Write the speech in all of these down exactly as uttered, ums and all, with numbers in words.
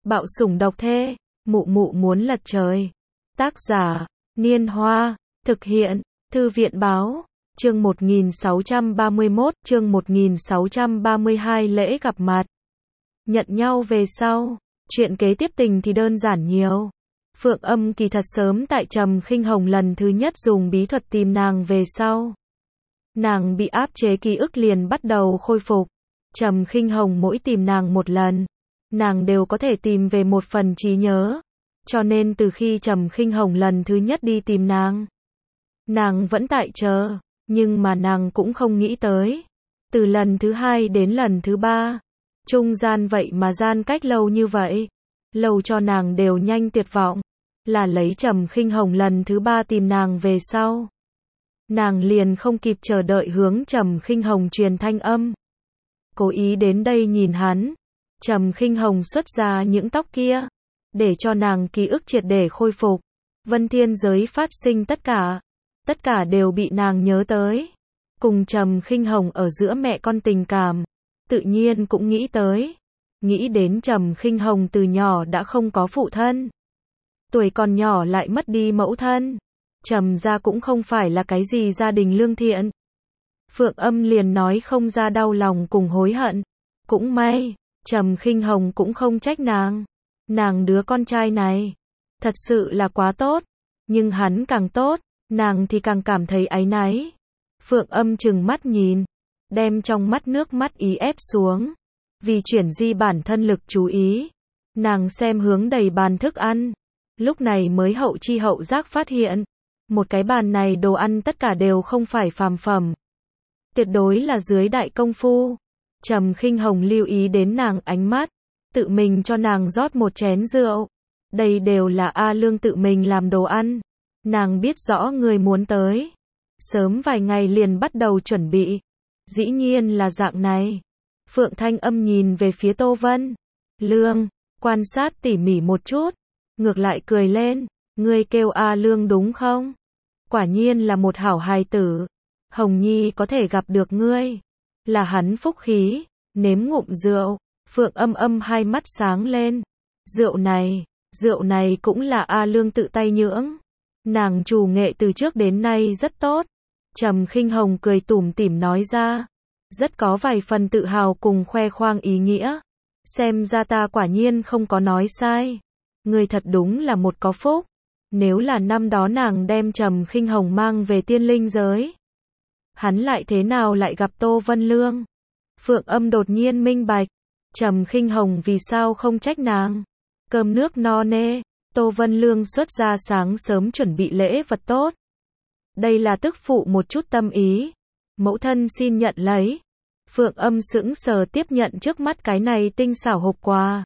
Bạo sủng độc thê, mụ mụ muốn lật trời. Tác giả, Niên Hoa, thực hiện, Thư viện Báo, chương một nghìn sáu trăm ba mươi mốt, chương một nghìn sáu trăm ba mươi hai lễ gặp mặt. Nhận nhau về sau, chuyện kế tiếp tình thì đơn giản nhiều. Phượng Âm kỳ thật sớm tại Trầm Khinh Hồng lần thứ nhất dùng bí thuật tìm nàng về sau. Nàng bị áp chế ký ức liền bắt đầu khôi phục. Trầm Khinh Hồng mỗi tìm nàng một lần, nàng đều có thể tìm về một phần trí nhớ. Cho nên từ khi Trầm Khinh Hồng lần thứ nhất đi tìm nàng, nàng vẫn tại chờ, nhưng mà nàng cũng không nghĩ tới. Từ lần thứ hai đến lần thứ ba, trung gian vậy mà gian cách lâu như vậy, lâu cho nàng đều nhanh tuyệt vọng. Là lấy Trầm Khinh Hồng lần thứ ba tìm nàng về sau, nàng liền không kịp chờ đợi hướng Trầm Khinh Hồng truyền thanh âm. Cố ý đến đây nhìn hắn. Trầm Khinh Hồng xuất ra những tóc kia, để cho nàng ký ức triệt để khôi phục. Vân Thiên giới phát sinh tất cả, tất cả đều bị nàng nhớ tới. Cùng Trầm Khinh Hồng ở giữa mẹ con tình cảm, tự nhiên cũng nghĩ tới. Nghĩ đến Trầm Khinh Hồng từ nhỏ đã không có phụ thân, tuổi còn nhỏ lại mất đi mẫu thân. Trầm gia cũng không phải là cái gì gia đình lương thiện. Phượng Âm liền nói không ra đau lòng cùng hối hận. Cũng may, Trầm Khinh Hồng cũng không trách nàng. Nàng đứa con trai này, thật sự là quá tốt. Nhưng hắn càng tốt, nàng thì càng cảm thấy áy náy. Phượng Âm trừng mắt nhìn, đem trong mắt nước mắt ý ép xuống. Vì chuyển di bản thân lực chú ý, nàng xem hướng đầy bàn thức ăn. Lúc này mới hậu chi hậu giác phát hiện, một cái bàn này đồ ăn tất cả đều không phải phàm phẩm. Tuyệt đối là dưới đại công phu. Trầm Khinh Hồng lưu ý đến nàng ánh mắt, tự mình cho nàng rót một chén rượu. Đây đều là A Lương tự mình làm đồ ăn. Nàng biết rõ người muốn tới, sớm vài ngày liền bắt đầu chuẩn bị. Dĩ nhiên là dạng này. Phượng Thanh Âm nhìn về phía Tô Vân Lương, quan sát tỉ mỉ một chút, ngược lại cười lên. Ngươi kêu A Lương đúng không? Quả nhiên là một hảo hài tử. Hồng Nhi có thể gặp được ngươi, là hắn phúc khí. Nếm ngụm rượu, Phượng Âm Âm hai mắt sáng lên. Rượu này, rượu này cũng là A Lương tự tay nhưỡng. Nàng trù nghệ từ trước đến nay rất tốt. Trầm Khinh Hồng cười tủm tỉm nói ra, rất có vài phần tự hào cùng khoe khoang ý nghĩa. Xem ra ta quả nhiên không có nói sai. Ngươi thật đúng là một có phúc. Nếu là năm đó nàng đem Trầm Khinh Hồng mang về tiên linh giới, hắn lại thế nào lại gặp Tô Vân Lương? Phượng Âm đột nhiên minh bạch, Trầm Khinh Hồng vì sao không trách nàng. Cơm nước no nê, Tô Vân Lương xuất ra sáng sớm chuẩn bị lễ vật tốt. Đây là tức phụ một chút tâm ý. Mẫu thân xin nhận lấy. Phượng Âm sững sờ tiếp nhận trước mắt cái này tinh xảo hộp quà.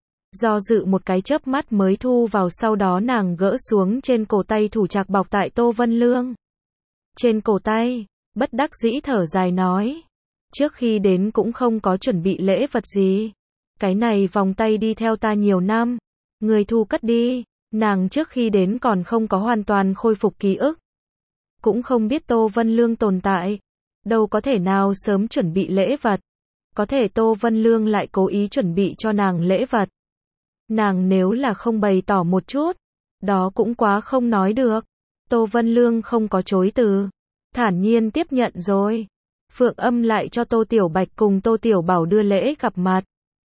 Do dự một cái chớp mắt mới thu vào, sau đó nàng gỡ xuống trên cổ tay thủ trạc bọc tại Tô Vân Lương. Trên cổ tay, bất đắc dĩ thở dài nói, trước khi đến cũng không có chuẩn bị lễ vật gì. Cái này vòng tay đi theo ta nhiều năm, người thu cất đi. Nàng trước khi đến còn không có hoàn toàn khôi phục ký ức, cũng không biết Tô Vân Lương tồn tại, đâu có thể nào sớm chuẩn bị lễ vật. Có thể Tô Vân Lương lại cố ý chuẩn bị cho nàng lễ vật. Nàng nếu là không bày tỏ một chút, đó cũng quá không nói được. Tô Vân Lương không có chối từ, thản nhiên tiếp nhận rồi. Phượng Âm lại cho Tô Tiểu Bạch cùng Tô Tiểu Bảo đưa lễ gặp mặt.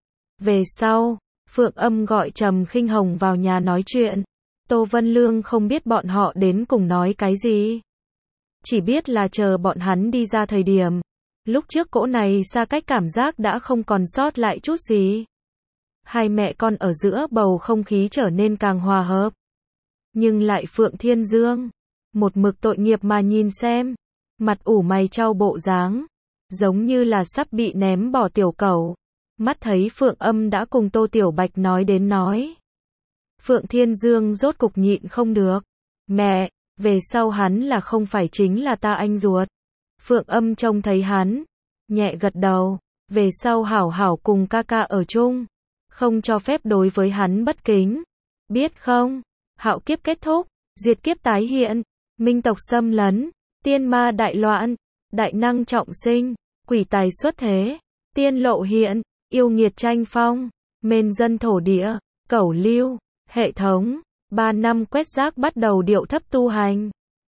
Về sau, Phượng Âm gọi Trầm Khinh Hồng vào nhà nói chuyện. Tô Vân Lương không biết bọn họ đến cùng nói cái gì, chỉ biết là chờ bọn hắn đi ra thời điểm, lúc trước cỗ này xa cách cảm giác đã không còn sót lại chút gì. Hai mẹ con ở giữa bầu không khí trở nên càng hòa hợp. Nhưng lại Phượng Thiên Dương, một mực tội nghiệp mà nhìn xem, mặt ủ mày chau bộ dáng, giống như là sắp bị ném bỏ tiểu cẩu. Mắt thấy Phượng Âm đã cùng Tô Tiểu Bạch nói đến nói. Phượng Thiên Dương rốt cục nhịn không được. Mẹ, về sau hắn là không phải chính là ta anh ruột. Phượng Âm trông thấy hắn, nhẹ gật đầu. Về sau hảo hảo cùng ca ca ở chung, không cho phép đối với hắn bất kính. Biết không? Hạo kiếp kết thúc, diệt kiếp tái hiện, minh tộc xâm lấn, tiên ma đại loạn, đại năng trọng sinh, quỷ tài xuất thế, tiên lộ hiện, yêu nghiệt tranh phong, mên dân thổ địa, Cẩu lưu, hệ thống, ba năm quét rác bắt đầu điệu thấp tu hành.